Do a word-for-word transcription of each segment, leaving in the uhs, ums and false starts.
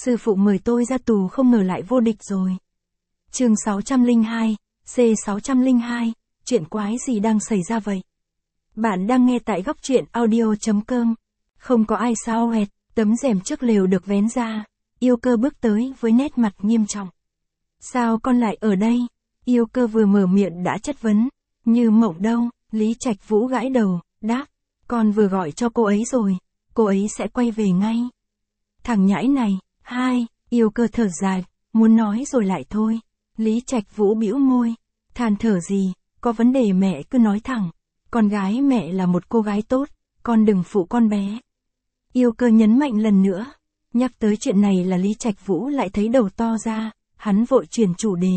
Sư phụ mời tôi ra tù không ngờ lại vô địch rồi. Chương sáu trăm lẻ hai, C sáu trăm lẻ hai, chuyện quái gì đang xảy ra vậy? Bạn đang nghe tại góc truyện audio.com. Không có ai sao hẹt, tấm rèm trước lều được vén ra. Yêu Cơ bước tới với nét mặt nghiêm trọng. Sao con lại ở đây? Yêu Cơ vừa mở miệng đã chất vấn. Như mộng đâu? Lý Trạch Vũ gãi đầu, đáp. Con vừa gọi cho cô ấy rồi, cô ấy sẽ quay về ngay. Thằng nhãi này, hai, Yêu Cơ thở dài, muốn nói rồi lại thôi. Lý Trạch Vũ bĩu môi, than thở gì, có vấn đề mẹ cứ nói thẳng. Con gái mẹ là một cô gái tốt, con đừng phụ con bé. Yêu Cơ nhấn mạnh lần nữa. Nhắc tới chuyện này là Lý Trạch Vũ lại thấy đầu to ra, hắn vội chuyển chủ đề.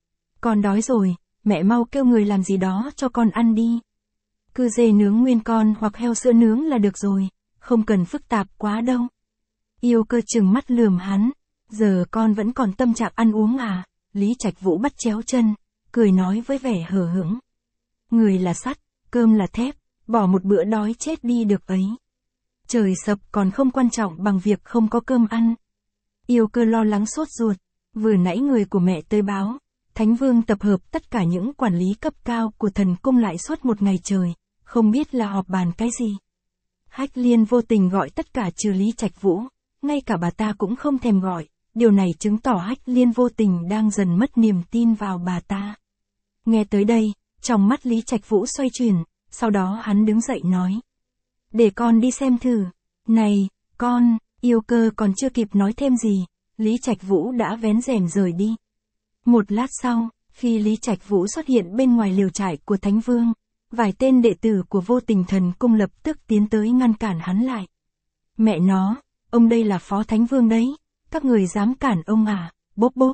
Con đói rồi, mẹ mau kêu người làm gì đó cho con ăn đi. Cứ dê nướng nguyên con hoặc heo sữa nướng là được rồi, không cần phức tạp quá đâu. Yêu Cơ trừng mắt lườm hắn, giờ con vẫn còn tâm trạng ăn uống à? Lý Trạch Vũ bắt chéo chân, cười nói với vẻ hờ hững. Người là sắt, cơm là thép, bỏ một bữa đói chết đi được ấy. Trời sập còn không quan trọng bằng việc không có cơm ăn. Yêu Cơ lo lắng sốt ruột, vừa nãy người của mẹ tới báo, Thánh Vương tập hợp tất cả những quản lý cấp cao của thần cung lại suốt một ngày trời, không biết là họp bàn cái gì. Hách Liên vô tình gọi tất cả trừ Lý Trạch Vũ, ngay cả bà ta cũng không thèm gọi, điều này chứng tỏ Hách Liên vô tình đang dần mất niềm tin vào bà ta. Nghe tới đây, trong mắt Lý Trạch Vũ xoay chuyển, sau đó hắn đứng dậy nói. Để con đi xem thử. Này, con, Yêu Cơ còn chưa kịp nói thêm gì, Lý Trạch Vũ đã vén rèm rời đi. Một lát sau, khi Lý Trạch Vũ xuất hiện bên ngoài liều trại của Thánh Vương, vài tên đệ tử của Vô Tình Thần Cung lập tức tiến tới ngăn cản hắn lại. Mẹ nó, ông đây là Phó Thánh Vương đấy, các người dám cản ông à, bốp bốp.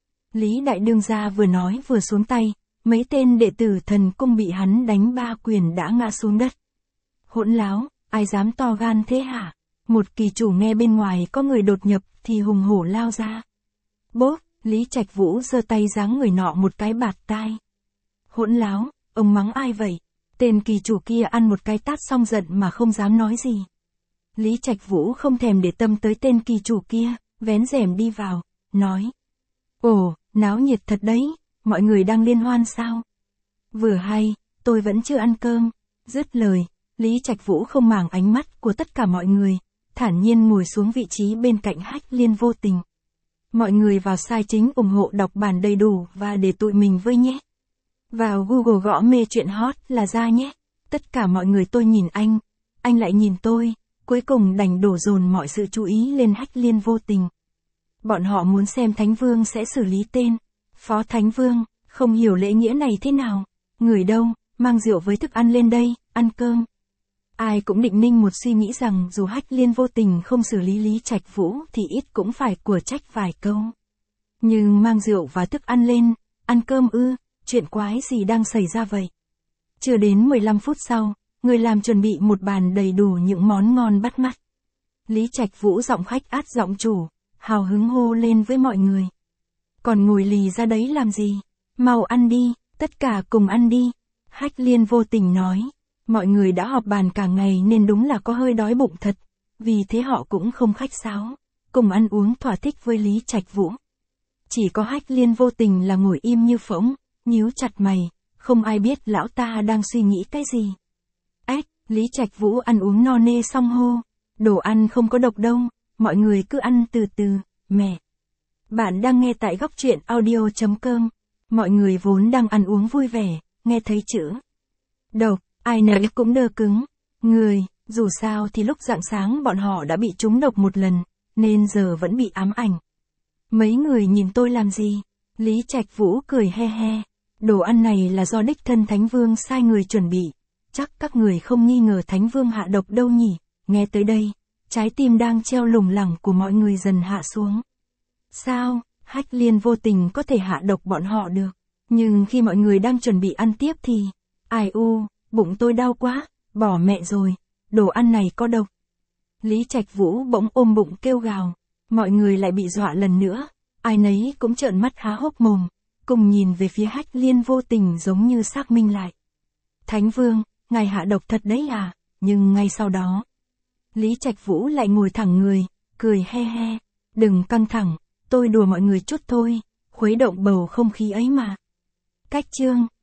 Lý Đại Đương gia vừa nói vừa xuống tay, mấy tên đệ tử thần cung bị hắn đánh ba quyền đã ngã xuống đất. Hỗn láo, ai dám to gan thế hả? Một kỳ chủ nghe bên ngoài có người đột nhập thì hùng hổ lao ra. Bốp, Lý Trạch Vũ giơ tay giáng người nọ một cái bạt tai. Hỗn láo, ông mắng ai vậy? Tên kỳ chủ kia ăn một cái tát xong giận mà không dám nói gì. Lý Trạch Vũ không thèm để tâm tới tên kỳ chủ kia, vén rèm đi vào, nói. Ồ, náo nhiệt thật đấy, mọi người đang liên hoan sao? Vừa hay, tôi vẫn chưa ăn cơm. Dứt lời, Lý Trạch Vũ không màng ánh mắt của tất cả mọi người, thản nhiên ngồi xuống vị trí bên cạnh Hách Liên vô tình. Mọi người vào sai chính ủng hộ đọc bản đầy đủ và để tụi mình với nhé. Vào Google gõ mê chuyện hot là ra nhé. Tất cả mọi người tôi nhìn anh, anh lại nhìn tôi, cuối cùng đành đổ dồn mọi sự chú ý lên Hách Liên vô tình. Bọn họ muốn xem Thánh Vương sẽ xử lý tên Phó Thánh Vương, không hiểu lễ nghĩa này thế nào. Người đâu, mang rượu với thức ăn lên đây, ăn cơm. Ai cũng định ninh một suy nghĩ rằng dù Hách Liên vô tình không xử lý Lý Trạch Vũ thì ít cũng phải của trách vài câu. Nhưng mang rượu và thức ăn lên, ăn cơm ư, chuyện quái gì đang xảy ra vậy? Chưa đến mười lăm phút sau, người làm chuẩn bị một bàn đầy đủ những món ngon bắt mắt. Lý Trạch Vũ giọng khách át giọng chủ, hào hứng hô lên với mọi người. Còn ngồi lì ra đấy làm gì? Mau ăn đi, tất cả cùng ăn đi. Hách Liên vô tình nói. Mọi người đã họp bàn cả ngày nên đúng là có hơi đói bụng thật, vì thế họ cũng không khách sáo, cùng ăn uống thỏa thích với Lý Trạch Vũ. Chỉ có Hách Liên vô tình là ngồi im như phỗng, nhíu chặt mày, không ai biết lão ta đang suy nghĩ cái gì. Ếch, Lý Trạch Vũ ăn uống no nê xong hô, đồ ăn không có độc đâu, mọi người cứ ăn từ từ, mẹ. Bạn đang nghe tại góc truyện audio.com, mọi người vốn đang ăn uống vui vẻ, nghe thấy chữ độc. Ai nấy cũng đơ cứng, người, dù sao thì lúc rạng sáng bọn họ đã bị trúng độc một lần, nên giờ vẫn bị ám ảnh. Mấy người nhìn tôi làm gì? Lý Trạch Vũ cười he he, đồ ăn này là do đích thân Thánh Vương sai người chuẩn bị, chắc các người không nghi ngờ Thánh Vương hạ độc đâu nhỉ? Nghe tới đây, trái tim đang treo lủng lẳng của mọi người dần hạ xuống. Sao, Hách Liên vô tình có thể hạ độc bọn họ được, nhưng khi mọi người đang chuẩn bị ăn tiếp thì, ai u, bụng tôi đau quá, bỏ mẹ rồi, đồ ăn này có độc. Lý Trạch Vũ bỗng ôm bụng kêu gào, mọi người lại bị dọa lần nữa, ai nấy cũng trợn mắt há hốc mồm, cùng nhìn về phía Hách Liên vô tình giống như xác minh lại. Thánh Vương, ngài hạ độc thật đấy à? Nhưng ngay sau đó, Lý Trạch Vũ lại ngồi thẳng người, cười he he, Đừng căng thẳng, tôi đùa mọi người chút thôi, khuấy động bầu không khí ấy mà. Cách chương